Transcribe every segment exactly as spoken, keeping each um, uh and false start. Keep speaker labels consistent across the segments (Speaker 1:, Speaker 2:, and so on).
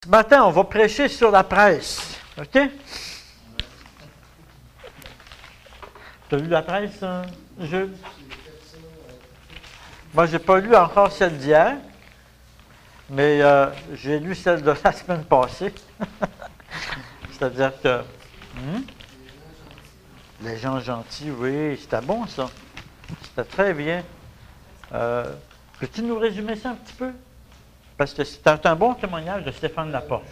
Speaker 1: Ce matin, on va prêcher sur la presse. OK? Tu as lu la presse, hein, Jules? Moi, je n'ai pas lu encore celle d'hier, mais euh, j'ai lu celle de la semaine passée. C'est-à-dire que... Hmm? Les gens gentils, oui, c'était bon, ça. C'était très bien. Euh, peux-tu nous résumer ça un petit peu? Parce que c'est un, un bon témoignage de Stéphane Laporte.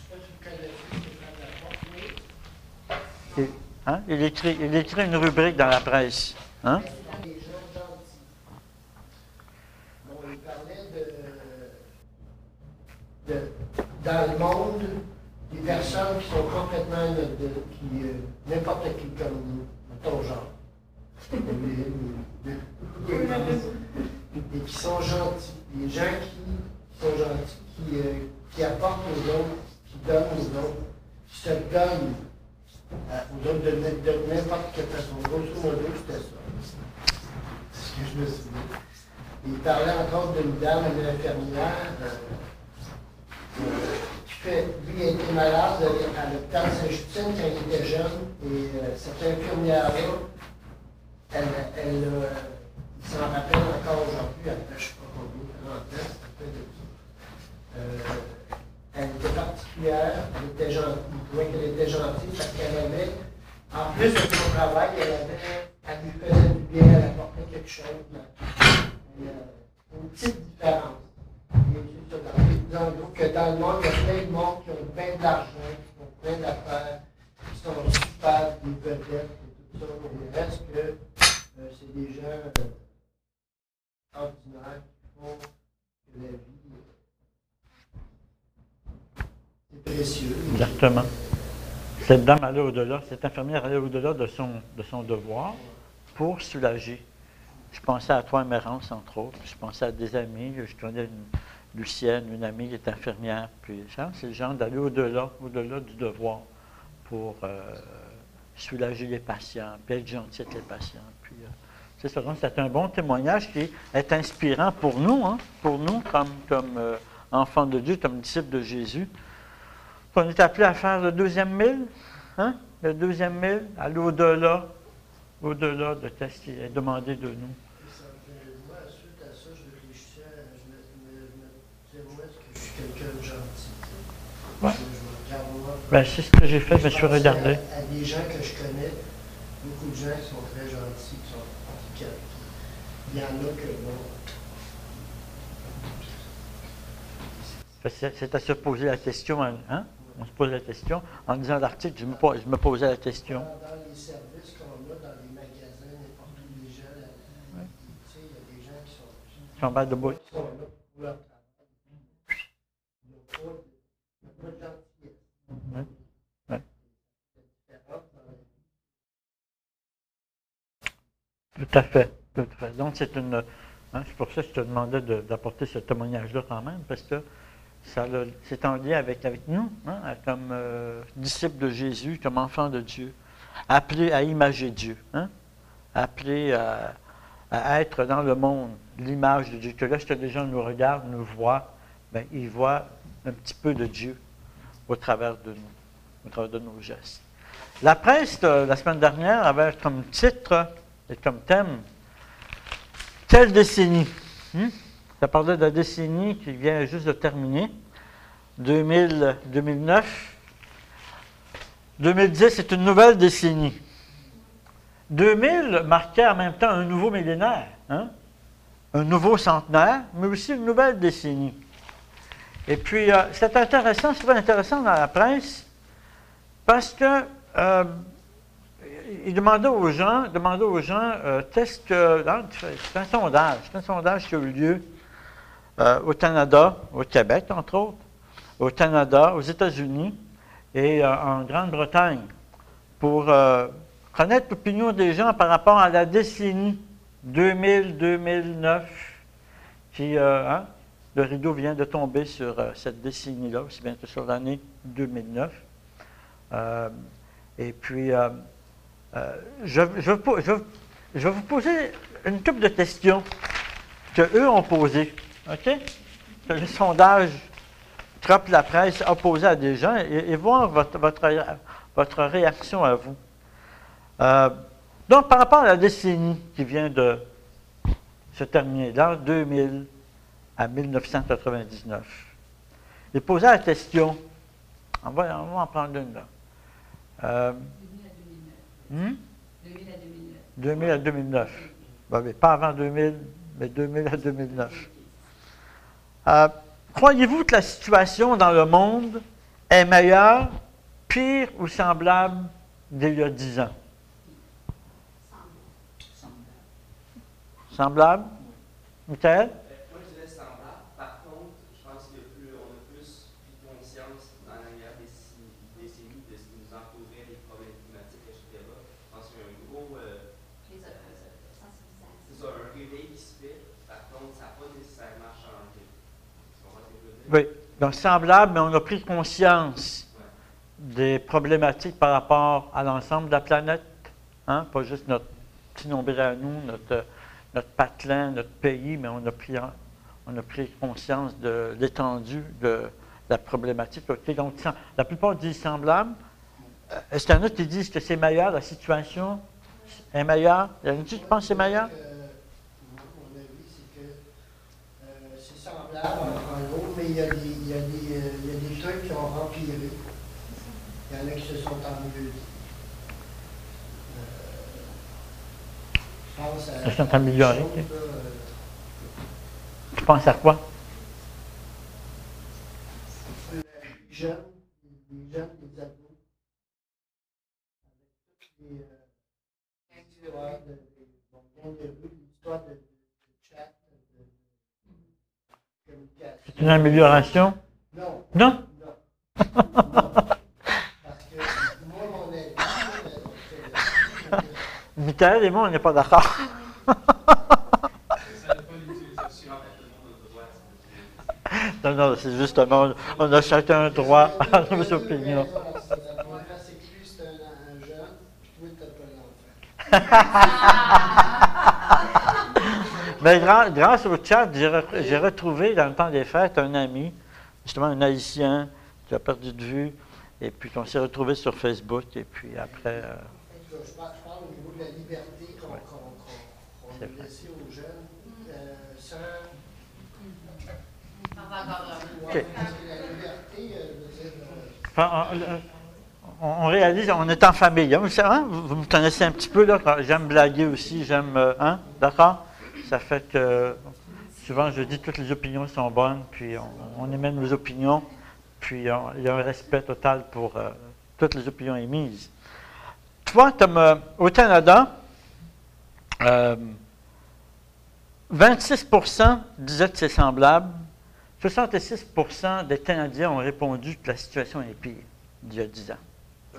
Speaker 1: Et, hein? il, écrit, il écrit une rubrique dans la presse. Hein?
Speaker 2: Les gens gentils. Bon, il parlait de, de, dans le monde, des personnes qui sont complètement de, qui, euh, n'importe qui comme nous, ton genre. Et qui sont gentils. Les gens qui sont gentils, qui, euh, qui apportent aux autres, qui donnent aux autres, qui se donnent euh, aux autres de, de n'importe quelle façon. Grosso modo, c'était ça. C'est ce que je me suis dit. Il parlait encore d'une dame, une infirmière, euh, euh, qui fait, lui, il a été malade à l'hôpital Saint-Justine quand il était jeune, et euh, cette infirmière-là, elle, elle, euh, il s'en rappelle encore aujourd'hui, elle fait je ne sais pas combien, quarante ans, ça fait de ça. Euh, elle était particulière, elle était gentille, il trouvait qu'elle était gentille parce qu'elle avait, en plus de son travail, elle avait, elle lui faisait du bien, elle apportait quelque chose. Elle, euh, une petite différence. Et c'est ça, dans le groupe que dans le monde, il y a plein de monde qui ont plein d'argent, qui ont plein d'affaires, qui sont super, des vedettes et tout ça, mais il reste que euh, c'est des gens euh, ordinaires qui font que la vie euh, est précieuse.
Speaker 1: Exactement. Cette dame allait au-delà, cette infirmière allait au-delà de son, de son devoir pour soulager. Je pensais à toi, Mérance, entre autres. Je pensais à des amis. Je connais une Lucienne, une amie qui est infirmière. Puis, c'est le genre d'aller au-delà, au-delà du devoir pour euh, soulager les patients, puis être gentil avec les patients. Puis, euh, c'est ça. Donc, c'est un bon témoignage qui est inspirant pour nous, hein, pour nous, comme, comme euh, enfants de Dieu, comme disciples de Jésus. On est appelé à faire le deuxième mille, hein? Le deuxième mille, aller au-delà, au-delà de ce qui est demandé de nous.
Speaker 2: Ça me fait, moi, suite à ça, je réfléchissais, je me, me, me disais, moi, est-ce que je suis quelqu'un de gentil?
Speaker 1: Ouais.
Speaker 2: Je me regarde, moi.
Speaker 1: Ben, c'est ce que j'ai fait, je me suis
Speaker 2: pensais
Speaker 1: regardé.
Speaker 2: À, à des gens que je connais, beaucoup de gens qui sont très gentils, qui sont handicapés. Il y en a que, bon.
Speaker 1: C'est c'est à se poser la question, hein? On se pose la question. En lisant l'article, je me, pose- je me posais la question.
Speaker 2: Dans, dans les services qu'on a, dans les magasins, n'importe où, les gens, là,
Speaker 1: Ouais.
Speaker 2: tu sais, il y a des gens qui sont,
Speaker 1: Ils sont mal debout.
Speaker 2: qui sont là pour leur travail. Ils n'ont pas, ils n'ont pas de gentillesse.
Speaker 1: Ouais. Ouais.
Speaker 2: C'est différent dans la vie.
Speaker 1: Tout à fait. Tout à fait. Donc, c'est une. Hein, c'est pour ça que je te demandais de- d'apporter ce témoignage-là quand même, parce que ça le- c'est en lien avec, avec nous, hein, comme euh, disciples de Jésus, comme enfants de Dieu, appelés à imager Dieu, hein, appelés à, à être dans le monde, l'image de Dieu. Que lorsque les gens nous regardent, nous voient, bien, ils voient un petit peu de Dieu au travers de nous, au travers de nos gestes. La presse, euh, la semaine dernière, avait comme titre et comme thème « Quelle décennie hmm? ?» Ça parlait de la décennie qui vient juste de terminer, deux mille, deux mille neuf. deux mille dix, c'est une nouvelle décennie. deux mille marquait en même temps un nouveau millénaire, hein? Un nouveau centenaire, mais aussi une nouvelle décennie. Et puis, euh, c'est intéressant, c'est très intéressant dans la presse, parce que euh, il demandait aux gens, demandait aux gens, euh, qu'est-ce que, c'est un sondage, c'est un sondage qui a eu lieu euh, au Canada, au Québec, entre autres, au Canada, aux États-Unis et euh, en Grande-Bretagne, pour euh, connaître l'opinion des gens par rapport à la décennie deux mille à deux mille neuf, qui, euh, hein, le rideau vient de tomber sur euh, cette décennie-là, aussi bien que sur l'année deux mille neuf. Euh, et puis, euh, euh, je, je, je, je vais vous poser une couple de questions qu'eux ont posées. OK? C'est le sondage Trop la presse opposée à des gens et, et voir votre, votre, votre réaction à vous. Euh, donc, par rapport à la décennie qui vient de se terminer, dans deux mille à mille neuf cent quatre-vingt-dix-neuf, il posait la question, on va, on va en prendre une là. Euh,
Speaker 3: deux mille à deux mille neuf.
Speaker 1: deux mille à deux mille neuf. Ben, mais pas avant deux mille, mais deux mille à deux mille neuf. Euh, croyez-vous que la situation dans le monde est meilleure, pire ou semblable d'il y a dix ans? Semblable. Michael?
Speaker 4: Moi, je dirais semblable. Par contre, je pense qu'on a plus pris conscience dans la dernière décennie de ce qui nous entourait, les problèmes climatiques, et cetera. Je pense qu'il y a un gros. Euh, c'est ça, un réveil qui se fait. Par contre, ça n'a pas nécessairement changé. Tu comprends ce que je veux dire?
Speaker 1: Oui. Donc, semblable, mais on a pris conscience ouais. des problématiques par rapport à l'ensemble de la planète. Hein? Pas juste notre petit nombril à nous, notre. notre patelin, notre pays, mais on a pris, on a pris conscience de l'étendue de la problématique. Okay? Donc, la plupart disent semblable. Est-ce qu'il y en a qui disent que c'est meilleur, la situation est meilleure? Il y en a qui pensent que c'est meilleur?
Speaker 2: Mon avis, c'est que euh, c'est semblable en gros, mais il y a des, il y a des, euh, il y a des trucs qui ont empiré. Il y en a qui se sont ennuyés.
Speaker 1: Ça s'est amélioré. Tu penses à quoi?
Speaker 2: Les jeunes, les jeunes, les ados, avec toutes les histoires de rue, l'histoire de chat, de communication.
Speaker 1: C'est une amélioration?
Speaker 2: Non.
Speaker 1: Non?
Speaker 2: Non. Non. Parce que moi, mon avis,
Speaker 1: Michael et moi, on n'est pas d'accord. Non, non, c'est justement, on a chacun droit à nos opinions. Mais grâce au chat, j'ai retrouvé dans le temps des fêtes un ami, justement un Haïtien, qui a perdu de vue, et puis on s'est retrouvé sur Facebook, et puis après... Euh,
Speaker 2: je parle au niveau de la liberté qu'on ouais. qu qu qu qu laissée aux jeunes euh, sans. Okay. Parce que la liberté, euh, je veux dire, euh...
Speaker 1: enfin, on, on, on réalise, on est en famille. Hein, hein, vous, vous me connaissez un petit peu, là. J'aime blaguer aussi, j'aime. Euh, hein, d'accord? Ça fait que souvent je dis que toutes les opinions sont bonnes, puis on, on émet nos opinions, puis on, il y a un respect total pour euh, toutes les opinions émises. Toi, comme euh, au Canada, euh, vingt-six pour cent disaient que c'est semblable, soixante-six pour cent des Canadiens ont répondu que la situation est pire d'il y a dix ans.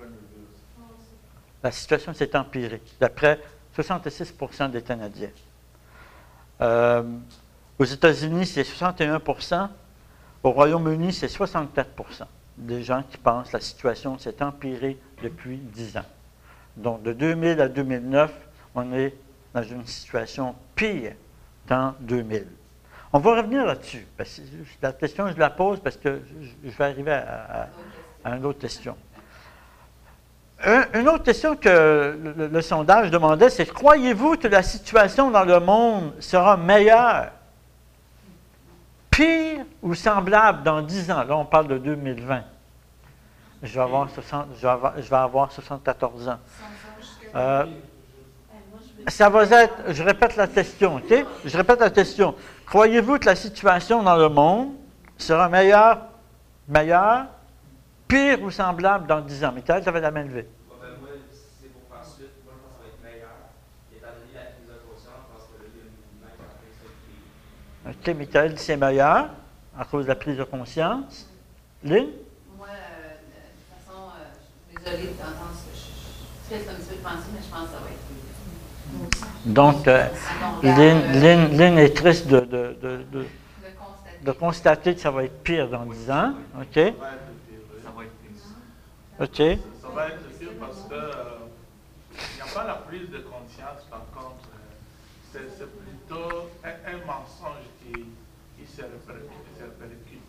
Speaker 1: La situation s'est empirée, d'après soixante-six pour cent des Canadiens. Euh, aux États-Unis, c'est soixante et un pour cent. Au Royaume-Uni, c'est soixante-quatre pour cent des gens qui pensent que la situation s'est empirée depuis dix ans. Donc, de deux mille à deux mille neuf, on est dans une situation pire qu'en deux mille. On va revenir là-dessus. La question, je la pose parce que je vais arriver à, à, à une autre question. Un, une autre question que le, le, le sondage demandait, c'est croyez-vous que la situation dans le monde sera meilleure, pire ou semblable dans dix ans? Là, on parle de deux mille vingt. Je vais avoir, soixante, je vais avoir, je vais avoir soixante-quatorze ans. Euh, ça va être, je répète la question, OK? Je répète la question. Croyez-vous que la situation dans le monde sera meilleure, meilleure, pire ou semblable dans dix ans? Michael, tu avais la main levée.
Speaker 4: Moi, c'est pour faire suite. Moi, je pense que ça va être meilleur. Étant donné la crise de conscience, je pense que là, il y a une meilleure.
Speaker 1: OK, Michael, c'est meilleur à cause de la prise de conscience. Lynn?
Speaker 3: Moi, euh, de toute façon, euh, je suis désolée d'entendre ce que je suis triste un petit peu de penser, mais je pense que ça va être plus.
Speaker 1: Donc, euh, Lynn, Lynn, Lynn est triste de, de, de, de, de constater que ça va être pire dans dix ans. OK?
Speaker 5: Ça va être pire.
Speaker 1: OK.
Speaker 5: Ça va être pire parce que il euh, n'y a pas la prise de conscience, par contre. Euh, c'est plutôt un, un mensonge qui, qui se répercute.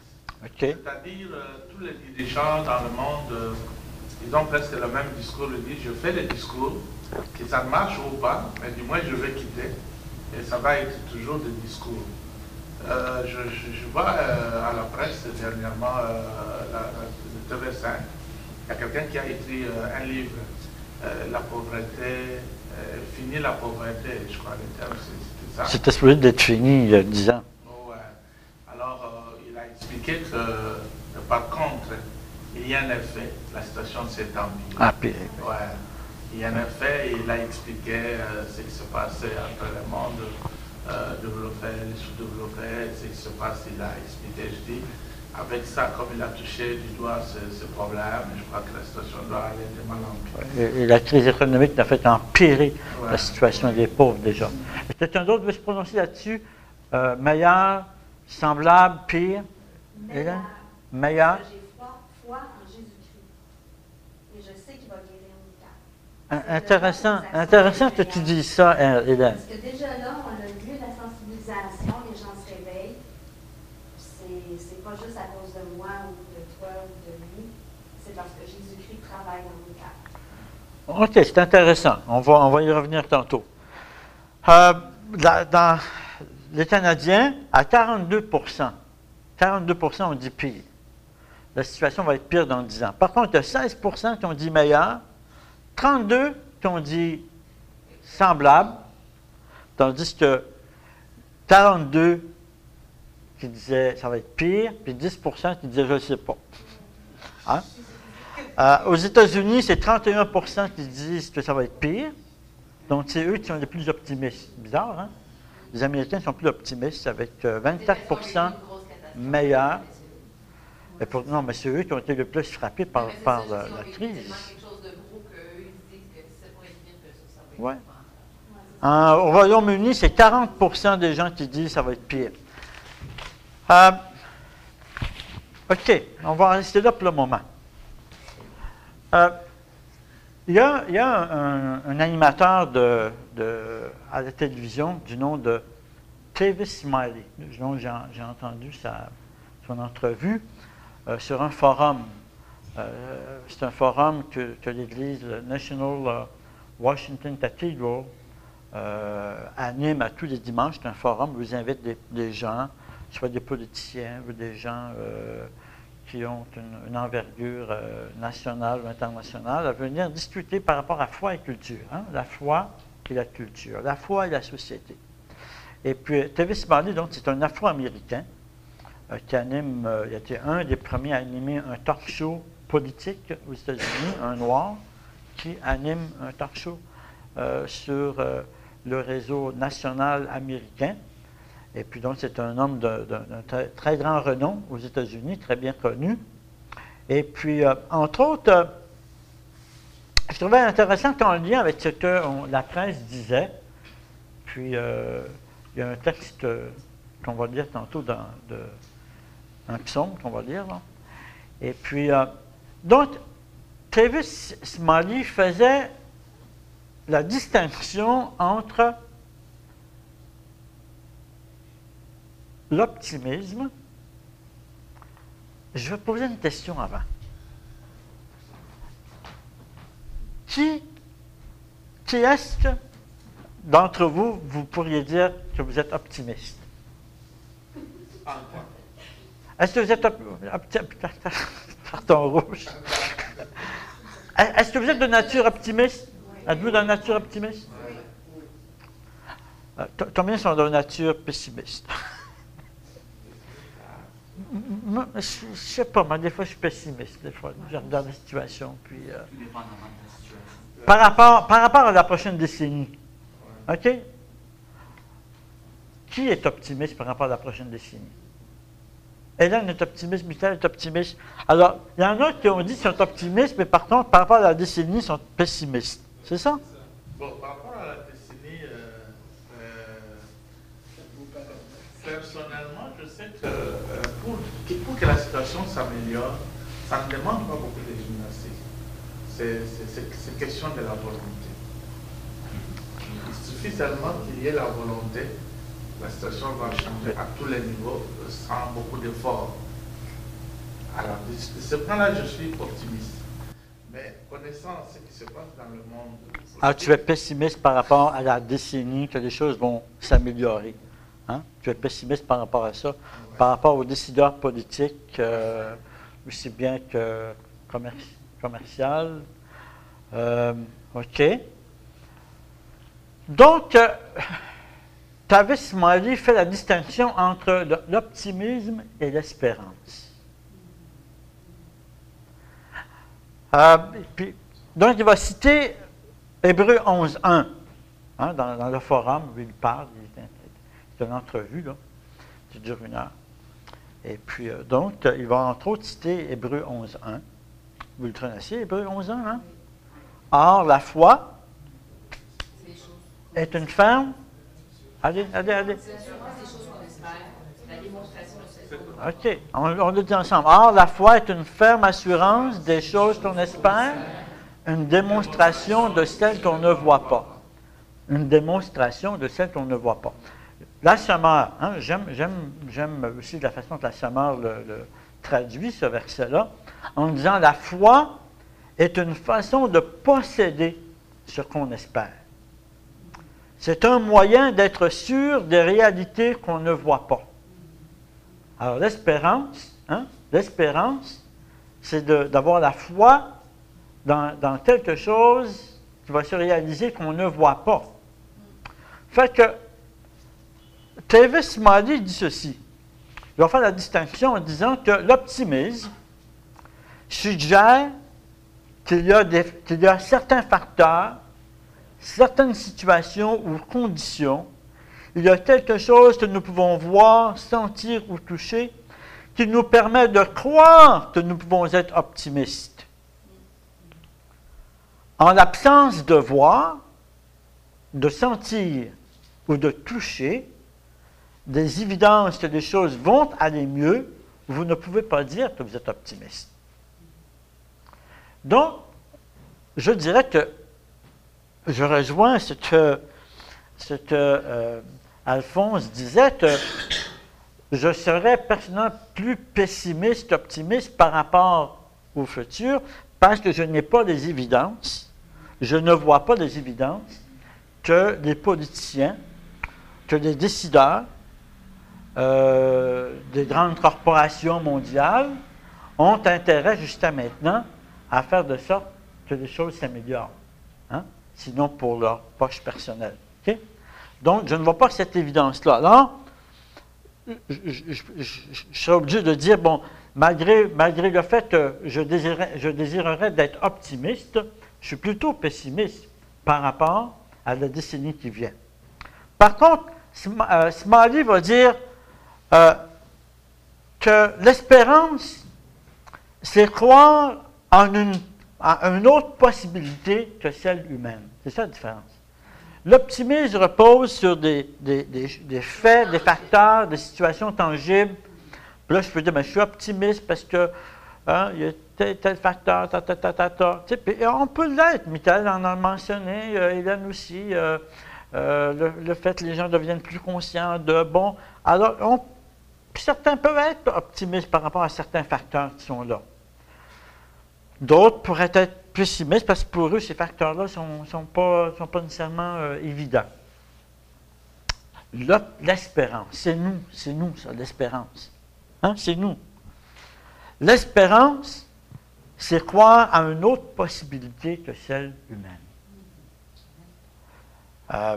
Speaker 1: OK.
Speaker 5: C'est-à-dire, euh, tous les dirigeants dans le monde, euh, ils ont presque le même discours. Ils disent, je fais des discours, et ça ne marche ou pas, mais du moins je vais quitter. Et ça va être toujours des discours. Euh, je, je, je vois euh, à la presse dernièrement, euh, la, la, le T V cinq, il y a quelqu'un qui a écrit euh, un livre, euh, La pauvreté, euh, Fini la pauvreté, je crois, le terme, c'était ça.
Speaker 1: C'était supposé d'être fini il y a dix ans.
Speaker 5: Ouais. Alors, euh, il a expliqué que, euh, par contre, il y a un effet, la situation s'est empirée.
Speaker 1: Ah, puis,
Speaker 5: Ouais. Il y a un effet, et il a expliqué euh, ce qui se passait entre le monde euh, développé et les sous-développés, ce qui se passe, il a expliqué, je dis, avec ça, comme il a touché du doigt ce, ce problème, je crois que la situation doit aller de mal en pire.
Speaker 1: et, et la crise économique n'a fait empirer
Speaker 5: Ouais.
Speaker 1: la situation des pauvres déjà. Quelqu'un d'autre veut se prononcer là-dessus? Euh, meilleur, semblable, pire? Hélène? Meilleur?
Speaker 6: J'ai foi, foi en Jésus-Christ. Et je sais qu'il va guérir mon cœur.
Speaker 1: Un- Intéressant, intéressant que tu dises ça, hein, Hélène.
Speaker 6: Parce que déjà là, on a vu la sensibilisation, les gens se réveillent. C'est, c'est pas juste à cause de moi ou de toi ou de lui, c'est parce que Jésus-Christ travaille dans mon cœur.
Speaker 1: OK, c'est intéressant. On va, on va y revenir tantôt. Euh, dans, dans les Canadiens, à quarante-deux pour cent, quarante-deux pour cent ont dit pire. La situation va être pire dans dix ans. Par contre, il y a seize pour cent qui ont dit meilleur, trente-deux pour cent qui ont dit semblable, tandis que quarante-deux pour cent qui disaient ça va être pire, puis dix pour cent qui disaient je ne sais pas. Hein? Euh, aux États-Unis, c'est trente et un pour cent qui disent que ça va être pire. Donc, c'est eux qui sont les plus optimistes. Bizarre, hein? Les Américains sont plus optimistes avec euh, vingt-quatre pour cent meilleurs. Et pour, non, mais c'est eux qui ont été le plus frappés par, par la, la crise. Ouais. En- au Royaume-Uni, c'est quarante pour cent des gens qui disent que ça va être pire. Euh, OK, on va rester là pour le moment. Euh, Il y a, il y a un, un animateur de, de, à la télévision du nom de Tavis Smiley, dont j'ai, j'ai entendu sa, son entrevue euh, sur un forum. Euh, c'est un forum que, que l'Église, le National euh, Washington Cathedral, euh, anime à tous les dimanches. C'est un forum où ils invitent des, des gens, soit des politiciens ou des gens euh, qui ont une, une envergure euh, nationale ou internationale, à venir discuter par rapport à foi et culture. Hein? La foi et la culture, la foi et la société. Et puis, Tavis Smiley, donc, c'est un Afro-Américain euh, qui anime, euh, il a été un des premiers à animer un talk show politique aux États-Unis, un noir, qui anime un talk show euh, sur euh, le réseau national américain. Et puis donc, c'est un homme de- de- d'un très, très grand renom aux États-Unis, très bien connu. Et puis, euh, entre autres, euh, je trouvais intéressant qu'en lien avec ce que on- la presse disait, puis euh, il y a un texte euh, qu'on va lire tantôt dans de, un psaume qu'on va lire, là. Et puis, euh, donc, Tavis Smiley faisait la distinction entre l'optimisme. Je vais poser une question avant. Qui, qui est-ce que d'entre vous, vous pourriez dire que vous êtes optimiste? Est-ce que vous êtes optimiste? Carton rouge. Est-ce que vous êtes de nature optimiste? Êtes-vous de nature optimiste? Euh, co- Combien sont de nature pessimiste? Moi, je ne sais pas, moi, des fois, je suis pessimiste. Des fois, je regarde la situation. Puis, euh,
Speaker 7: Tout dépendamment de la situation.
Speaker 1: par, rapport, par rapport à la prochaine décennie, OK? Qui est optimiste par rapport à la prochaine décennie? Hélène est optimiste, Michael est optimiste. Alors, il y en a qui ont dit qu'ils sont optimistes, mais par contre, par rapport à la décennie, ils sont pessimistes. C'est ça?
Speaker 5: Bon, par rapport à la décennie, euh, euh, personnellement, je sais que euh, pour, que pour que la situation s'améliore, ça ne demande pas beaucoup de gymnastique. C'est, c'est, c'est, c'est question de la volonté. Il suffit seulement qu'il y ait la volonté, la situation va changer à tous les niveaux sans beaucoup d'efforts. Alors, de ce point-là, je suis optimiste. Mais connaissant ce qui se passe dans le monde...
Speaker 1: Alors, tu es pessimiste par rapport à la décennie que les choses vont s'améliorer. Hein? Tu es pessimiste par rapport à ça, ouais. Par rapport aux décideurs politiques, euh, aussi bien que commerci commercial. Euh, OK. Donc, euh, Tavis Smiley fait la distinction entre l'optimisme et l'espérance. Euh, puis, donc, il va citer Hébreux onze, un, hein, dans, dans le forum où il parle, c'est une entrevue, là, qui dure une heure. Et puis, euh, donc, il va entre autres citer Hébreux onze, un. Vous le connaissez, Hébreux onze, un, hein? Or, la foi est une ferme. Allez, allez, allez. OK, on, on le dit ensemble. Or, la foi est une ferme assurance des choses qu'on espère, une démonstration de celles qu'on ne voit pas. Une démonstration de celles qu'on ne voit pas. La Sommaire, hein, j'aime aussi la façon que la Sommaire le, le traduit, ce verset-là, en disant « La foi est une façon de posséder ce qu'on espère. C'est un moyen d'être sûr des réalités qu'on ne voit pas. » Alors, l'espérance, hein, l'espérance, c'est d'avoir la foi dans, dans quelque chose qui va se réaliser qu'on ne voit pas. Fait que, Tavis Smiley dit ceci. Il va faire la distinction en disant que l'optimisme suggère qu'il y a des, qu'il y a certains facteurs, certaines situations ou conditions, il y a quelque chose que nous pouvons voir, sentir ou toucher qui nous permet de croire que nous pouvons être optimistes. En l'absence de voir, de sentir ou de toucher, des évidences que les choses vont aller mieux, vous ne pouvez pas dire que vous êtes optimiste. Donc, je dirais que je rejoins ce que, ce que euh, Alphonse disait, que je serais personnellement plus pessimiste qu'optimiste par rapport au futur, parce que je n'ai pas les évidences, je ne vois pas les évidences que les politiciens, que les décideurs, euh, des grandes corporations mondiales ont intérêt jusqu'à maintenant à faire de sorte que les choses s'améliorent, hein? Sinon pour leur poche personnelle. Okay? Donc, je ne vois pas cette évidence-là. Alors, je, je, je, je, je serais obligé de dire, bon, malgré, malgré le fait que je désirerais, je désirerais d'être optimiste, je suis plutôt pessimiste par rapport à la décennie qui vient. Par contre, Smiley va dire euh, que l'espérance, c'est croire en une, en une autre possibilité que celle humaine. C'est ça la différence. L'optimisme repose sur des, des, des, des faits, des facteurs, des situations tangibles. Puis là, je peux dire, ben, je suis optimiste parce que hein, il y a tel, tel facteur, ta, ta, ta, ta, ta. Tu sais, puis on peut l'être. Michael en a mentionné, euh, Hélène aussi, euh, euh, le, le fait que les gens deviennent plus conscients de, bon, alors, on, certains peuvent être optimistes par rapport à certains facteurs qui sont là. D'autres pourraient être pessimistes parce que pour eux, ces facteurs-là ne sont, sont, pas, sont pas nécessairement euh, évidents. L'espérance, c'est nous, c'est nous, ça, l'espérance. Hein? C'est nous. L'espérance, c'est croire à une autre possibilité que celle humaine. Euh,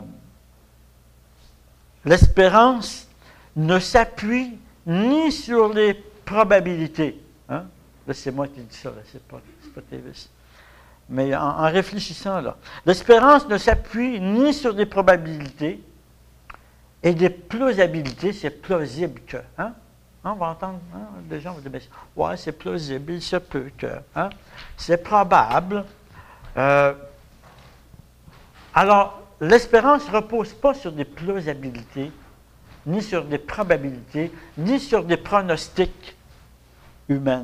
Speaker 1: L'espérance ne s'appuie ni sur les probabilités. Hein? Là, c'est moi qui dis ça, c'est pas, pas Tavis. Mais en, en réfléchissant, là, l'espérance ne s'appuie ni sur des probabilités et des plausibilités, c'est plausible que. Hein? On va entendre, hein, des gens vont dire, ouais, c'est plausible, il se peut que. Hein? C'est probable. Euh, alors, l'espérance ne repose pas sur des plausibilités, ni sur des probabilités, ni sur des pronostics humains.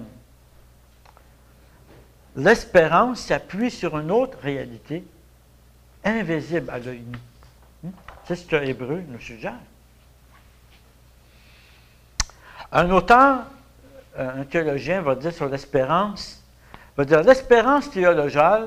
Speaker 1: L'espérance s'appuie sur une autre réalité, invisible à l'œil nu. C'est ce que Hébreux nous suggère. Un auteur un théologien va dire sur l'espérance, va dire l'espérance théologale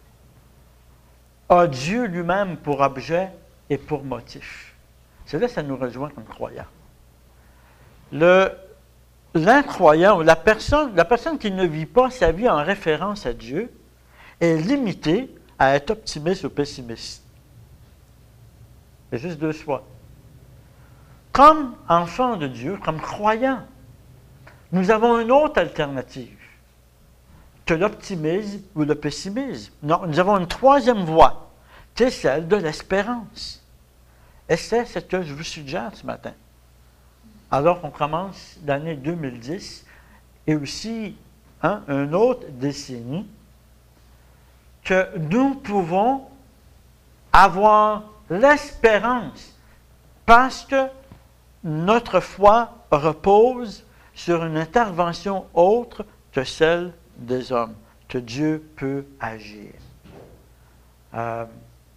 Speaker 1: a Dieu lui-même pour objet et pour motif. C'est là que ça nous rejoint comme croyants. Le, l'incroyant, ou la personne, la personne qui ne vit pas sa vie en référence à Dieu, est limitée à être optimiste ou pessimiste. C'est juste deux choix. Comme enfant de Dieu, comme croyant, nous avons une autre alternative que l'optimisme ou le pessimisme. Non, nous avons une troisième voie, qui est celle de l'espérance. Et c'est ce que je vous suggère ce matin. Alors qu'on commence l'année deux mille dix et aussi hein, une autre décennie, que nous pouvons avoir l'espérance parce que notre foi repose sur une intervention autre que celle des hommes, que Dieu peut agir. Euh,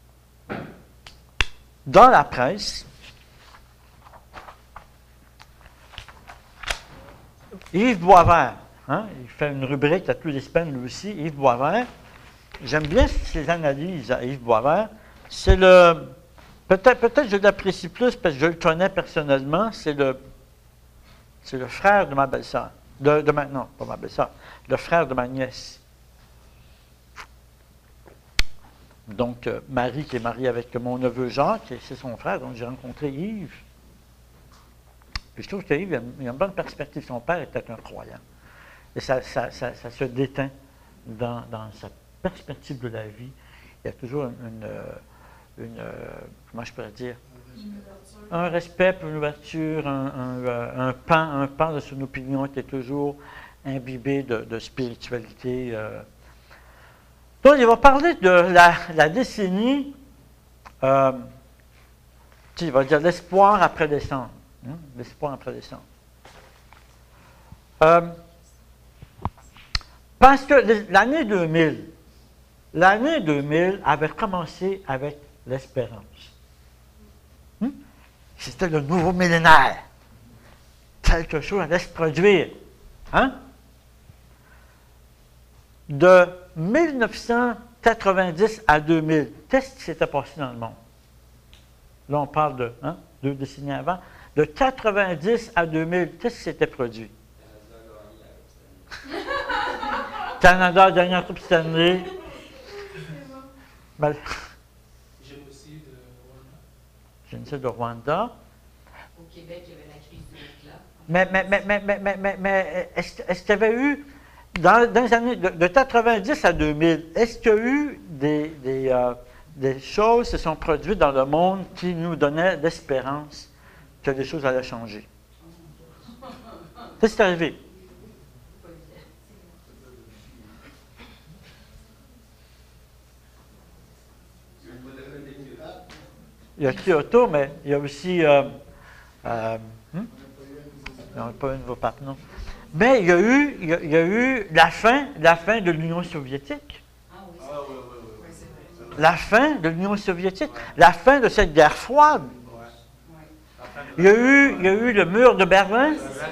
Speaker 1: dans la presse, Yves Boisvert, hein, il fait une rubrique à tous les semaines lui aussi, Yves Boisvert. J'aime bien ses analyses à Yves Boisvert. C'est le... Peut-être, peut-être je l'apprécie plus parce que je le connais personnellement. C'est le, c'est le frère de ma belle-sœur. De, de ma, non, pas ma belle-sœur. Le frère de ma nièce. Donc, euh, Marie qui est mariée avec mon neveu Jacques, et c'est son frère. Donc, j'ai rencontré Yves. Puis je trouve qu'Yves, il a, il a une bonne perspective. Son père était un croyant. Et ça, ça, ça, ça se déteint dans, dans sa perspective de la vie. Il y a toujours une... une Une, euh, comment je pourrais dire, un respect pour une ouverture, un, un, un, pan, un pan de son opinion qui est toujours imbibé de, de spiritualité. Euh. Donc, il va parler de la, la décennie, euh, il va dire l'espoir après décembre. Hein, l'espoir après décembre. Euh, parce que l'année deux mille, l'année deux mille avait commencé avec l'espérance. Hmm? C'était le nouveau millénaire. Quelque chose allait se produire. Hein? De mille neuf cent quatre-vingt-dix à deux mille, qu'est-ce qui s'était passé dans le monde? Là, on parle de hein, deux décennies avant. De quatre-vingt-dix à deux mille, qu'est-ce qui s'était produit? Canada a gagné la Coupe Stanley. Ben, Génocide de Rwanda.
Speaker 3: Au Québec, il y avait la crise du là.
Speaker 1: Mais, mais, mais, mais, mais, mais, mais, mais est-ce, est-ce qu'il y avait eu, dans, dans les années de, de quatre-vingt-dix à deux mille, est-ce qu'il y a eu des, des, euh, des choses qui se sont produites dans le monde qui nous donnaient l'espérance que les choses allaient changer? Qu'est-ce qui est arrivé? Il y a Kyoto, mais il y a aussi... Euh, euh, hmm? Non, pas un nouveau pape, non. Mais il y a eu, il y a, il y a eu la, fin, la fin de l'Union soviétique.
Speaker 3: Ah oui,
Speaker 5: Ah, oui, oui, oui.
Speaker 3: oui, c'est vrai.
Speaker 1: La fin de l'Union soviétique. La fin de cette guerre froide. Il y a eu, il y a eu le mur de Berlin,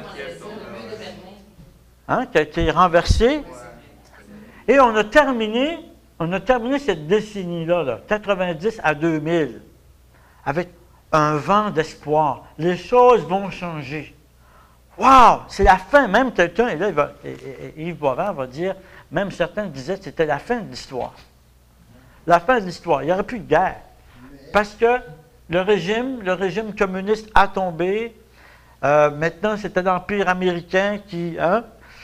Speaker 1: hein, qui a été renversé. Et on a terminé, on a terminé cette décennie-là, là, quatre-vingt-dix à deux mille. Avec un vent d'espoir. Les choses vont changer. Wow! C'est la fin. Même quelqu'un, et là, il va, et, et, et Yves Boisvert va dire, même certains disaient que c'était la fin de l'histoire. La fin de l'histoire. Il n'y aurait plus de guerre. Parce que le régime, le régime communiste a tombé. Euh, maintenant, c'était l'Empire américain qui hein,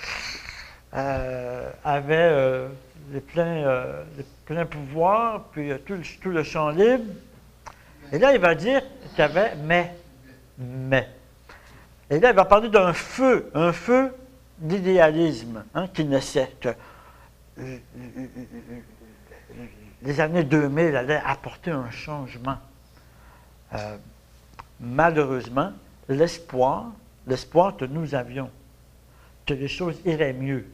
Speaker 1: euh, avait euh, les, pleins, euh, les pleins pouvoirs, puis euh, tout, le, tout le champ libre. Et là, il va dire qu'il y avait mais, mais. Et là, il va parler d'un feu, un feu d'idéalisme hein, qui naissait. Que les années deux mille allaient apporter un changement. Euh, malheureusement, l'espoir, l'espoir que nous avions, que les choses iraient mieux,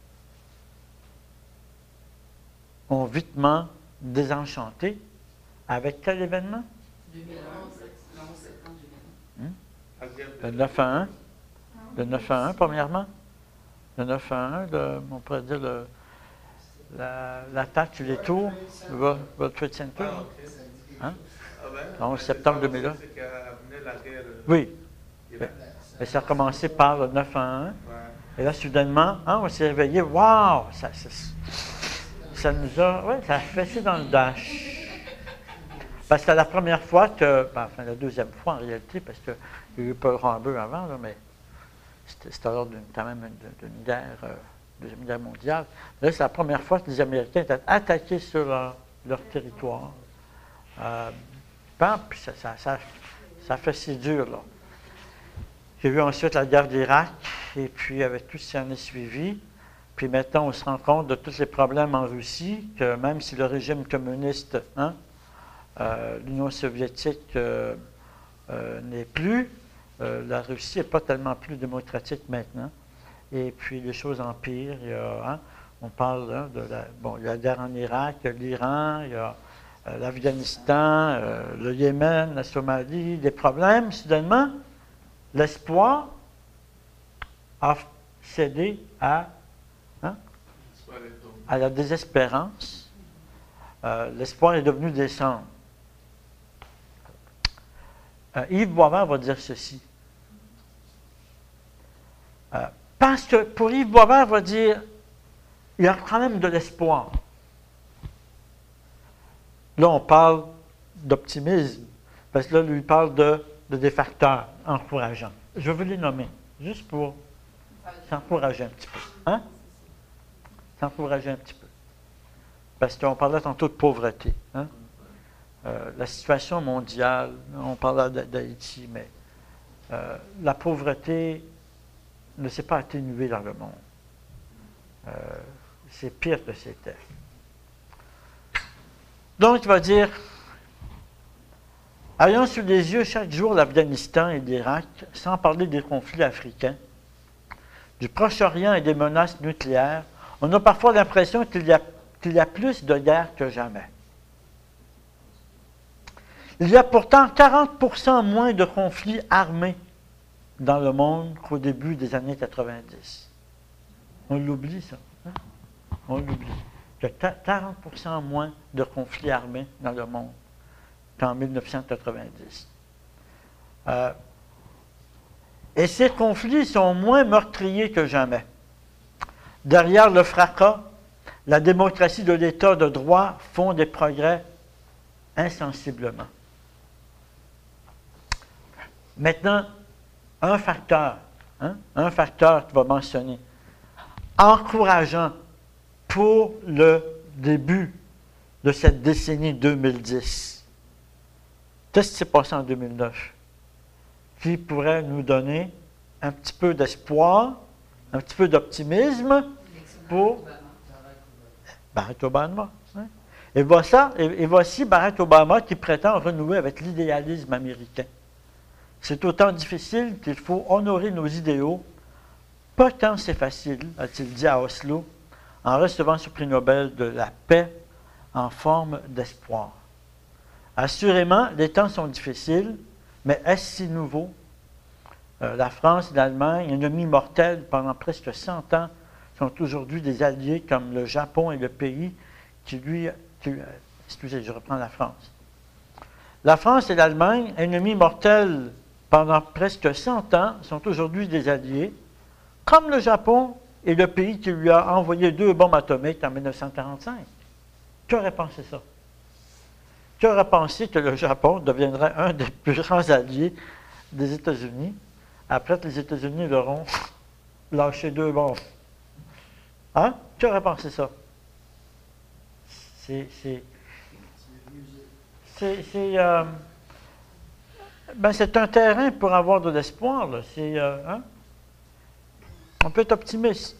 Speaker 1: ont vitement désenchanté avec quel événement?
Speaker 3: deux mille onze, le onze septembre deux mille onze.
Speaker 1: Hmm? Le neuf à un. Le neuf à un, premièrement. le neuf un un, le- on pourrait dire le, la- l'attaque sur les tours, le World World Trade Center.
Speaker 5: Ah, ok.
Speaker 1: Hein?
Speaker 5: Ah ben,
Speaker 1: Le onze
Speaker 5: mais
Speaker 1: septembre
Speaker 5: ça
Speaker 1: deux mille un.
Speaker 5: aussi, c'est qui a amené la guerre. euh,
Speaker 1: Oui,
Speaker 5: Irak.
Speaker 1: mais ça a commencé par le neuf un un.
Speaker 5: Ouais.
Speaker 1: Et là, soudainement, hein, on s'est réveillé. Waouh! Ça, ça, ça nous a. Oui, ça a fessé dans le dash. Parce que c'était la première fois que. Ben, enfin, la deuxième fois en réalité, parce qu'il y a eu Pearl Harbor avant, là, mais c'était, c'était lors d'une, quand même d'une, d'une guerre, euh, Deuxième Guerre mondiale. Là, c'est la première fois que les Américains étaient attaqués sur leur, leur territoire. Euh, ben, puis ça, ça, ça, ça fait si dur, là. J'ai vu ensuite la guerre d'Irak, et puis avec tout ce qui en est suivi. Puis maintenant, on se rend compte de tous les problèmes en Russie, que même si le régime communiste, hein, euh, l'Union soviétique euh, euh, n'est plus, euh, la Russie n'est pas tellement plus démocratique maintenant. Et puis les choses empirent. Il y a, hein, on parle hein, de la, bon, il y a la guerre en Irak, il y a l'Iran, il y a euh, l'Afghanistan, euh, le Yémen, la Somalie, des problèmes. Soudainement, l'espoir a cédé à, hein, à la désespérance. Euh, l'espoir est devenu des cendres. Euh, Yves Boisvert va dire ceci. Euh, parce que pour Yves Boisvert, va dire il y a quand même de l'espoir. Là, on parle d'optimisme, parce que là, lui parle de, de des facteurs encourageants. Je veux les nommer, juste pour s'encourager un petit peu. Hein? S'encourager un petit peu. Parce qu'on parlait tantôt de pauvreté. Hein? Euh, la situation mondiale, on parlait d'Haïti, mais euh, la pauvreté ne s'est pas atténuée dans le monde. Euh, c'est pire que c'était. Donc, il va dire, ayons sous les yeux chaque jour l'Afghanistan et l'Irak, sans parler des conflits africains, du Proche-Orient et des menaces nucléaires, on a parfois l'impression qu'il y a, qu'il y a plus de guerres que jamais. Il y a pourtant quarante pour cent moins de conflits armés dans le monde qu'au début des années quatre-vingt-dix. On l'oublie, ça. Hein? On l'oublie. Il y a quarante pour cent moins de conflits armés dans le monde qu'en mille neuf cent quatre-vingt-dix. Euh, et ces conflits sont moins meurtriers que jamais. Derrière le fracas, la démocratie de l'État de droit font des progrès insensiblement. Maintenant, un facteur, hein, un facteur qu'il va mentionner, encourageant pour le début de cette décennie deux mille dix. Qu'est-ce qui s'est passé en deux mille neuf? Qui pourrait nous donner un petit peu d'espoir, un petit peu d'optimisme pour Barack Obama. Hein? Et, voici, et, et voici Barack Obama qui prétend renouer avec l'idéalisme américain. C'est autant difficile qu'il faut honorer nos idéaux, pas quand c'est facile, a-t-il dit à Oslo, en recevant ce prix Nobel de la paix en forme d'espoir. Assurément, les temps sont difficiles, mais est-ce si nouveau? Euh, la France et l'Allemagne, ennemis mortels pendant presque cent ans, sont aujourd'hui des alliés comme le Japon et le pays qui lui... Qui, euh, excusez, je reprends la France. La France et l'Allemagne, ennemis mortels pendant presque cent ans, sont aujourd'hui des alliés, comme le Japon et le pays qui lui a envoyé deux bombes atomiques en mille neuf cent quarante-cinq. Qui aurait pensé ça? Qui aurait pensé que le Japon deviendrait un des plus grands alliés des États-Unis après que les États-Unis leur ont lâché deux bombes? Hein? Qui aurait pensé ça? C'est... C'est... C'est... c'est euh, ben, c'est un terrain pour avoir de l'espoir. Là. C'est, euh, hein? On peut être optimiste.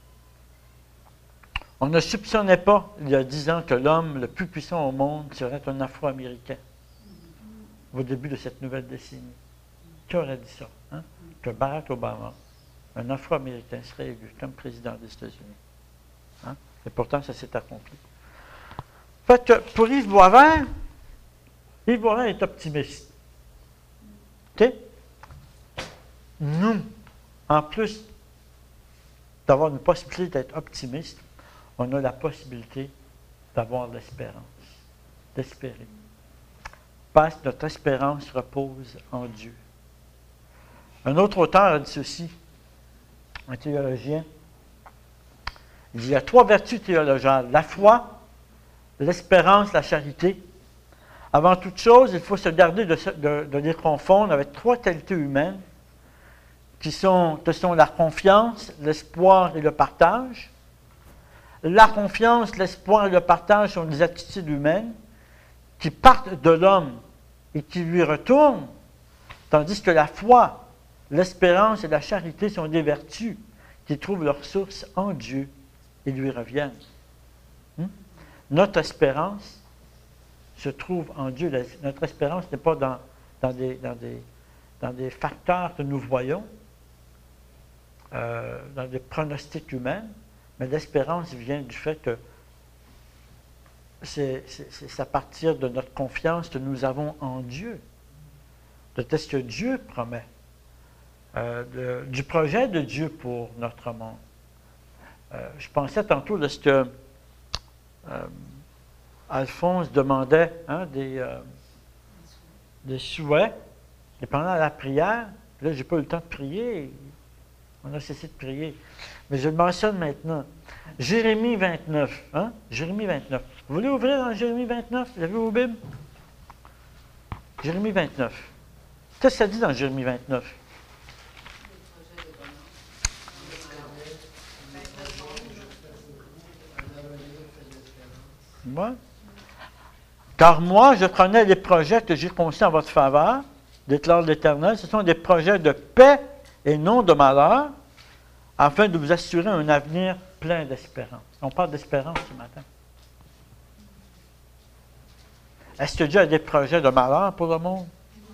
Speaker 1: On ne soupçonnait pas, il y a dix ans, que l'homme le plus puissant au monde serait un Afro-Américain au début de cette nouvelle décennie. Qui aurait dit ça? Hein? Que Barack Obama, un Afro-Américain, serait élu comme président des États-Unis. Hein? Et pourtant, ça s'est accompli. En fait, pour Yves Boisvert, Yves Boisvert est optimiste. OK? Nous, en plus d'avoir une possibilité d'être optimiste, on a la possibilité d'avoir l'espérance, d'espérer. Parce que notre espérance repose en Dieu. Un autre auteur a dit ceci, un théologien. Il dit, il y a trois vertus théologales, la foi, l'espérance, la charité. Avant toute chose, il faut se garder de, de, de les confondre avec trois qualités humaines qui sont, qui sont la confiance, l'espoir et le partage. La confiance, l'espoir et le partage sont des attitudes humaines qui partent de l'homme et qui lui retournent, tandis que la foi, l'espérance et la charité sont des vertus qui trouvent leur source en Dieu et lui reviennent. Hmm? Notre espérance se trouve en Dieu. Notre espérance n'est pas dans, dans, des, dans, des, dans des facteurs que nous voyons, euh, dans des pronostics humains, mais l'espérance vient du fait que c'est, c'est, c'est à partir de notre confiance que nous avons en Dieu, de ce que Dieu promet, euh, de, du projet de Dieu pour notre monde. Euh, je pensais tantôt de ce que euh, Alphonse demandait, hein, des, euh, des souhaits, et pendant la prière, là, je n'ai pas eu le temps de prier, on a cessé de prier, mais je le mentionne maintenant. Jérémie vingt-neuf, hein? Jérémie vingt-neuf. Vous voulez ouvrir dans Jérémie vingt-neuf? Vous avez vos Bibles? Jérémie vingt-neuf. Qu'est-ce que ça dit dans Jérémie vingt-neuf? Moi? Car moi, je connais les projets que j'ai conçus en votre faveur, déclare l'Éternel. Ce sont des projets de paix et non de malheur, afin de vous assurer un avenir plein d'espérance. On parle d'espérance ce matin. Est-ce que Dieu a des projets de malheur pour le monde?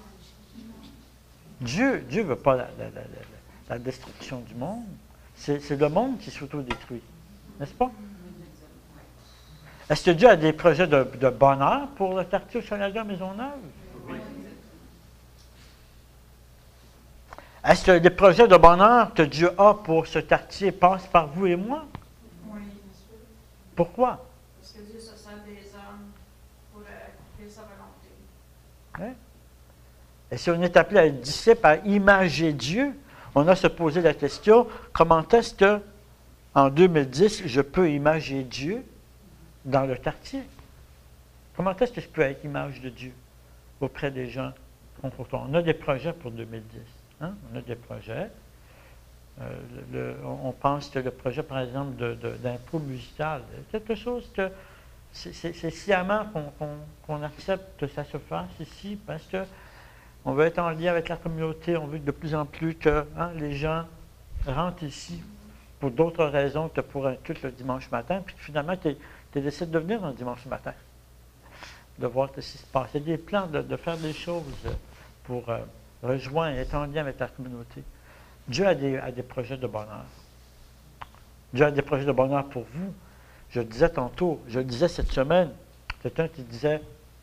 Speaker 1: Dieu Dieu ne veut pas la, la, la, la, la destruction du monde. C'est, c'est le monde qui s'auto-détruit. N'est-ce pas? Est-ce que Dieu a des projets de, de bonheur pour le quartier Hochelaga Maisonneuve? Oui. Est-ce que les projets de bonheur que Dieu a pour ce quartier passent par vous et moi?
Speaker 8: Oui, bien sûr.
Speaker 1: Pourquoi?
Speaker 8: Parce que Dieu se sert des hommes pour accomplir sa volonté.
Speaker 1: Oui. Et si on est appelé à être disciple, à imager Dieu, on a se poser la question, comment est-ce que, en deux mille dix, je peux imager Dieu dans le quartier? Comment est-ce que je peux être image de Dieu auprès des gens qu'on côtoie? On a des projets pour deux mille dix. Hein? On a des projets. Euh, le, on, on pense que le projet, par exemple, de, de, d'impro musical, quelque chose que c'est, c'est, c'est sciemment qu'on, qu'on, qu'on accepte que ça se fasse ici, parce que on veut être en lien avec la communauté, on veut de plus en plus que hein, les gens rentrent ici pour d'autres raisons que pour un culte le dimanche matin, puis finalement, tu décides de venir un dimanche matin, de voir ce qui se passe. Il y a des plans de, de faire des choses pour euh, rejoindre, être en lien avec la communauté. Dieu a des, a des projets de bonheur. Dieu a des projets de bonheur pour vous. Je le disais tantôt, je le disais cette semaine, quelqu'un qui disait,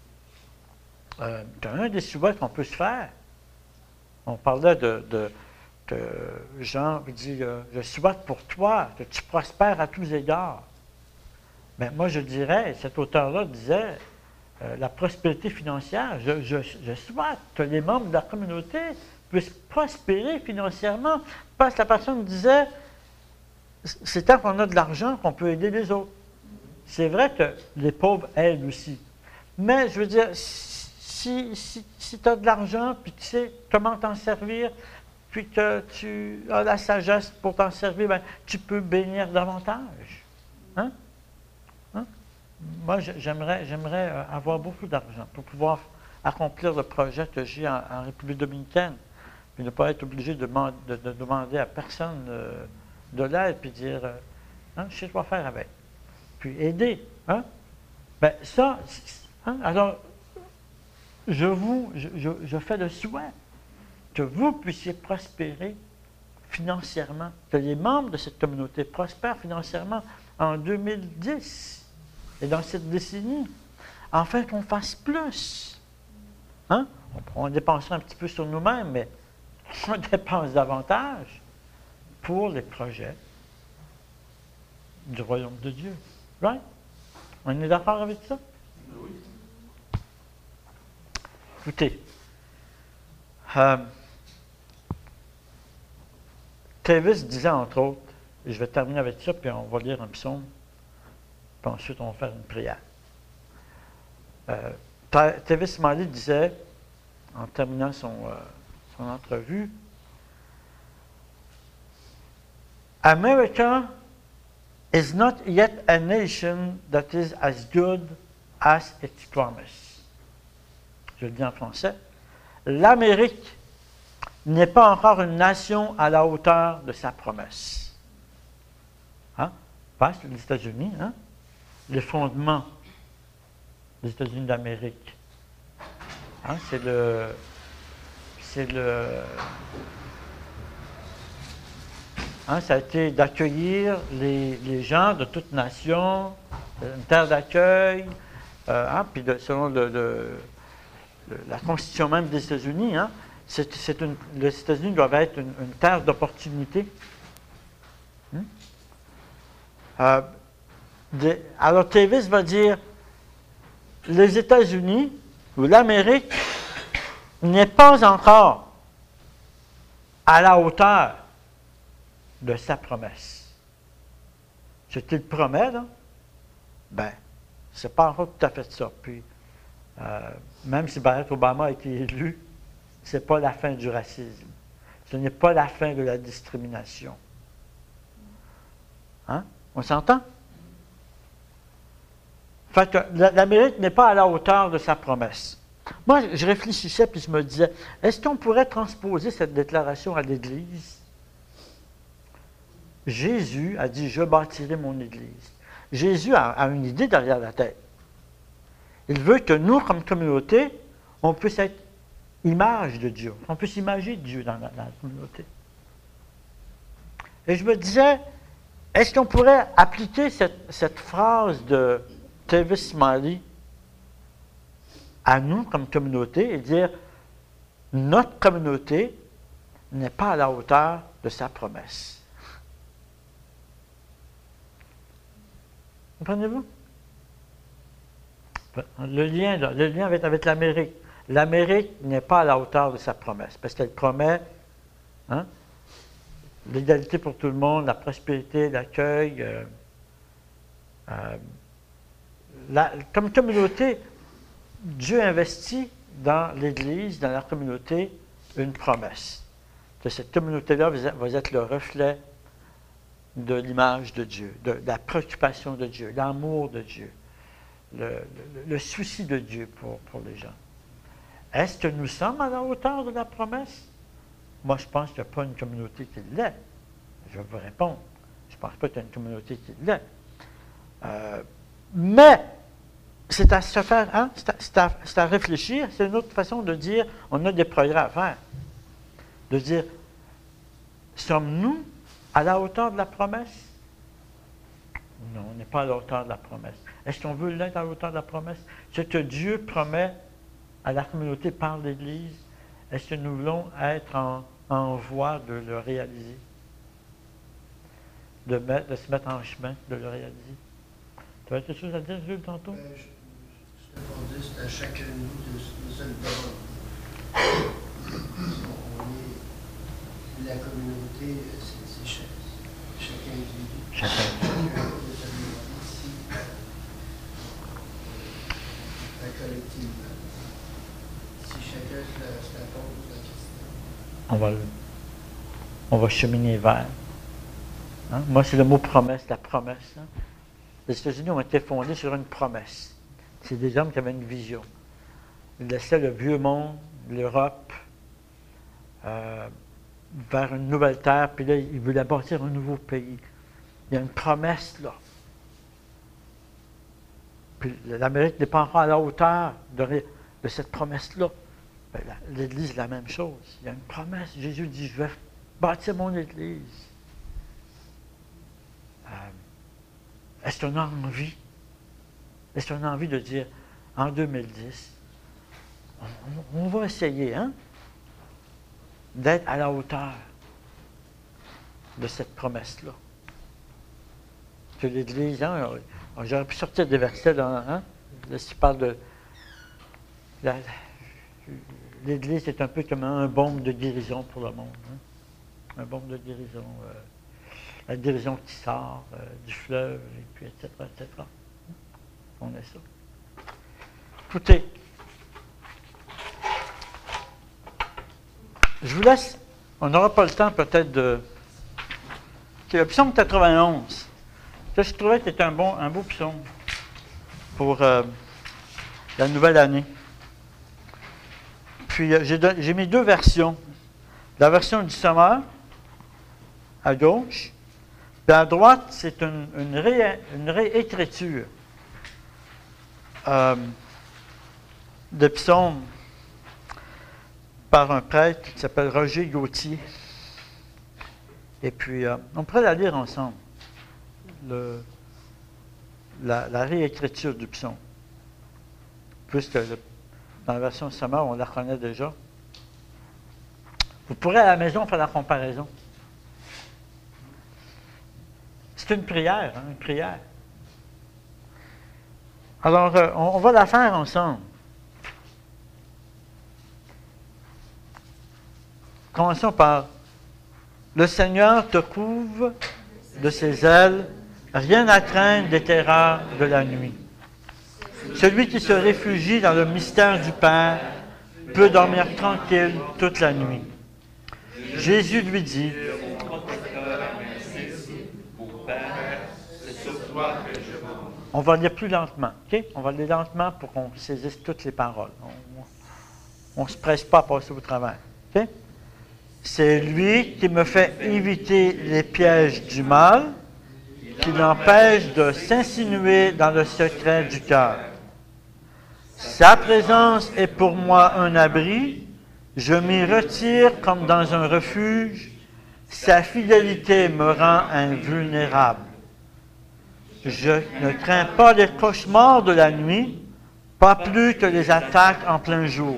Speaker 1: euh, un des souhaits qu'on peut se faire, on parlait de, de, de Jean dit, euh, je souhaite pour toi que tu prospères à tous égards. Bien, moi, je dirais, cet auteur-là disait, euh, la prospérité financière, je, je, je souhaite que les membres de la communauté puissent prospérer financièrement, parce que la personne disait, c'est tant qu'on a de l'argent qu'on peut aider les autres. C'est vrai que les pauvres aident aussi. Mais, je veux dire, si, si, si tu as de l'argent, puis tu sais comment t'en servir, puis que tu as la sagesse pour t'en servir, bien, tu peux bénir davantage. Hein? Hein? Moi, j'aimerais, j'aimerais avoir beaucoup d'argent pour pouvoir accomplir le projet que j'ai en, en République dominicaine, puis ne pas être obligé de, de, de demander à personne euh, de l'aide, puis dire, euh, hein, je sais quoi faire avec. Puis aider. Hein? Bien, ça, hein? Alors, je vous, je, je, je fais le souhait que vous puissiez prospérer financièrement, que les membres de cette communauté prospèrent financièrement en deux mille dix et dans cette décennie, afin qu'on fasse plus. Hein? On, on dépensera un petit peu sur nous-mêmes, mais on dépense davantage pour les projets du royaume de Dieu. Right? On est d'accord avec ça?
Speaker 5: Oui.
Speaker 1: Écoutez, euh, Tavis disait entre autres, et je vais terminer avec ça, puis on va lire un psaume, puis ensuite on va faire une prière. Euh, Tavis Smiley disait, en terminant son, euh, son entrevue, America is not yet a nation that is as good as its promise. Je le dis en français. L'Amérique n'est pas encore une nation à la hauteur de sa promesse. Hein? Pas les États-Unis, hein? Les fondements des États-Unis d'Amérique. Hein? C'est le. C'est le. Hein, ça a été d'accueillir les, les gens de toute nation, une terre d'accueil, euh, hein, puis de, selon le, le, le, la constitution même des États-Unis, hein, c'est, c'est une, les États-Unis doivent être une, une terre d'opportunité. Hmm? Euh, de, alors Tavis va dire, les États-Unis ou l'Amérique n'est pas encore à la hauteur de sa promesse. Ce qu'il promet, là, ben, c'est pas encore tout à fait ça. Puis, euh, même si Barack Obama a été élu, c'est pas la fin du racisme. Ce n'est pas la fin de la discrimination. Hein? On s'entend? Fait que l'Amérique n'est pas à la hauteur de sa promesse. Moi, je réfléchissais puis je me disais, est-ce qu'on pourrait transposer cette déclaration à l'Église? Jésus a dit, je bâtirai mon Église. Jésus a, a une idée derrière la tête. Il veut que nous, comme communauté, on puisse être image de Dieu. On puisse imaginer Dieu dans la, dans la communauté. Et je me disais, est-ce qu'on pourrait appliquer cette, cette phrase de Tavis Smiley à nous, comme communauté, et dire, notre communauté n'est pas à la hauteur de sa promesse. Comprenez-vous? Le lien, là, le lien avec, avec l'Amérique. L'Amérique n'est pas à la hauteur de sa promesse, parce qu'elle promet hein, l'égalité pour tout le monde, la prospérité, l'accueil. Euh, euh, la, comme communauté, Dieu investit dans l'Église, dans la communauté, une promesse. Que cette communauté-là va être le reflet de l'image de Dieu, de, de la préoccupation de Dieu, l'amour de Dieu, le, le, le souci de Dieu pour, pour les gens. Est-ce que nous sommes à la hauteur de la promesse? Moi, je pense qu'il n'y a pas une communauté qui l'est. Je vais vous répondre. Je ne pense pas qu'il y a une communauté qui l'est. Euh, mais, c'est à se faire, hein? c'est, à, c'est, à, c'est à réfléchir. C'est une autre façon de dire, on a des progrès à faire. De dire, sommes-nous à la hauteur de la promesse? Non, on n'est pas à la hauteur de la promesse. Est-ce qu'on veut l'être à la hauteur de la promesse? Ce que Dieu promet à la communauté par l'Église, est-ce que nous voulons être en, en voie de le réaliser? De, mettre, de se mettre en chemin, de le réaliser? Tu avais quelque chose à dire, Jules, tantôt?
Speaker 2: Ben, je, je te dire, c'est à chacun de nous de, de se le demander. On est la communauté, c'est, c'est chaque, chaque individu.
Speaker 1: Chacun.
Speaker 2: Chacun de se demander si la collective, si chacun se la, se la pose la question.
Speaker 1: On va, on va cheminer vers. Hein? Moi, c'est le mot promesse, la promesse. Hein? Les États-Unis ont été fondés sur une promesse. C'est des hommes qui avaient une vision. Ils laissaient le vieux monde, l'Europe, euh, vers une nouvelle terre, puis là, ils voulaient bâtir un nouveau pays. Il y a une promesse là. Puis l'Amérique n'est pas encore à la hauteur de, de cette promesse-là. Ben, l'Église, c'est la même chose. Il y a une promesse. Jésus dit, je vais bâtir mon Église. Euh, est-ce qu'on a envie? Est-ce qu'on a envie de dire, en deux mille dix, on, on, on va essayer, hein, d'être à la hauteur de cette promesse-là? que l'Église, hein, j'aurais pu sortir des versets là, hein, là il parle de... La, L'Église est un peu comme un baume de guérison pour le monde. Hein, un baume de guérison. Euh, la guérison qui sort euh, du fleuve, et puis et cetera, et cetera. On est ça. Écoutez, je vous laisse, on n'aura pas le temps peut-être de... C'est le psaume quatre-vingt-onze. Ça, je trouvais que c'était un, bon, un beau psaume pour euh, la nouvelle année. Puis euh, j'ai, j'ai mis deux versions. La version du Sommeur, à gauche, puis à droite, c'est une, une, ré, une réécriture euh, de psaume par un prêtre qui s'appelle Roger Gauthier. Et puis, euh, on pourrait la lire ensemble, le, la, la réécriture du psaume. Puisque le, dans la version Sommeur, on la connaît déjà. Vous pourrez à la maison faire la comparaison. C'est une prière, hein, une prière. Alors, euh, on, on va la faire ensemble. Commençons par « Le Seigneur te couvre de ses ailes, rien à craindre des terreurs de la nuit. Celui qui se réfugie dans le mystère du Père peut dormir tranquille toute la nuit. » Jésus lui dit, on va lire plus lentement, ok? On va lire lentement pour qu'on saisisse toutes les paroles. On ne se presse pas à passer au travers, ok? C'est lui qui me fait éviter les pièges du mal, qui l'empêche de s'insinuer dans le secret du cœur. Sa présence est pour moi un abri, je m'y retire comme dans un refuge, sa fidélité me rend invulnérable. Je ne crains pas les cauchemars de la nuit, pas plus que les attaques en plein jour,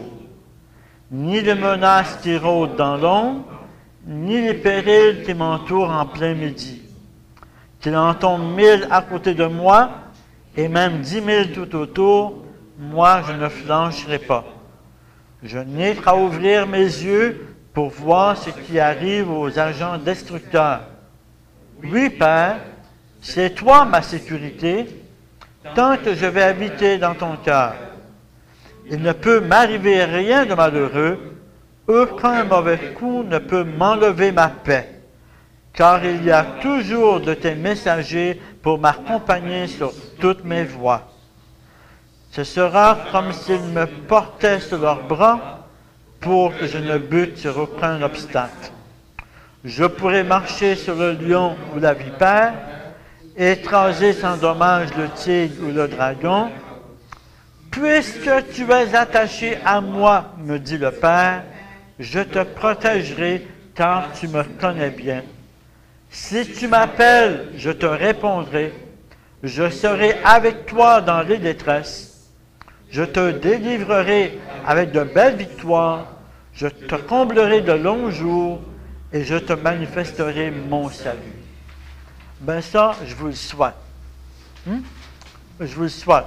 Speaker 1: ni les menaces qui rôdent dans l'ombre, ni les périls qui m'entourent en plein midi. Qu'il en tombe mille à côté de moi, et même dix mille tout autour, moi je ne flancherai pas. Je n'ai qu'à ouvrir mes yeux pour voir ce qui arrive aux agents destructeurs. Oui, Père, c'est toi ma sécurité, tant que je vais habiter dans ton cœur. Il ne peut m'arriver rien de malheureux, aucun mauvais coup ne peut m'enlever ma paix, car il y a toujours de tes messagers pour m'accompagner sur toutes mes voies. Ce sera comme s'ils me portaient sur leurs bras pour que je ne bute sur aucun obstacle. Je pourrais marcher sur le lion ou la vipère, écraser sans dommage le tigre ou le dragon. Puisque tu es attaché à moi, me dit le Père, je te protégerai car tu me connais bien. Si tu m'appelles, je te répondrai. Je serai avec toi dans les détresses. Je te délivrerai avec de belles victoires. Je te comblerai de longs jours et je te manifesterai mon salut. Ben ça, je vous le souhaite. Hmm? Je vous le souhaite.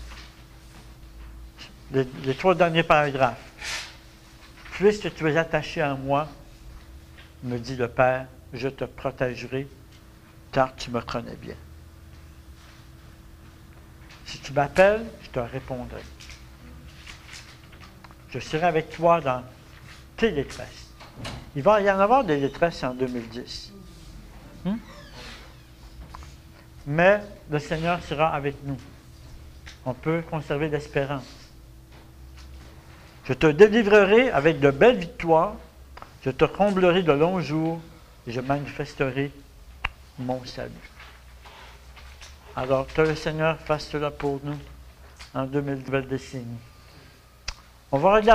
Speaker 1: Les, les trois derniers paragraphes. Puisque tu es attaché à moi, me dit le Père, je te protégerai, car tu me connais bien. Si tu m'appelles, je te répondrai. Je serai avec toi dans tes détresses. Il va y en avoir des détresses en deux mille dix. Hmm? Mais le Seigneur sera avec nous. On peut conserver l'espérance. Je te délivrerai avec de belles victoires, je te comblerai de longs jours et je manifesterai mon salut. Alors, que le Seigneur fasse cela pour nous en deux mille vingt décennies. On va regarder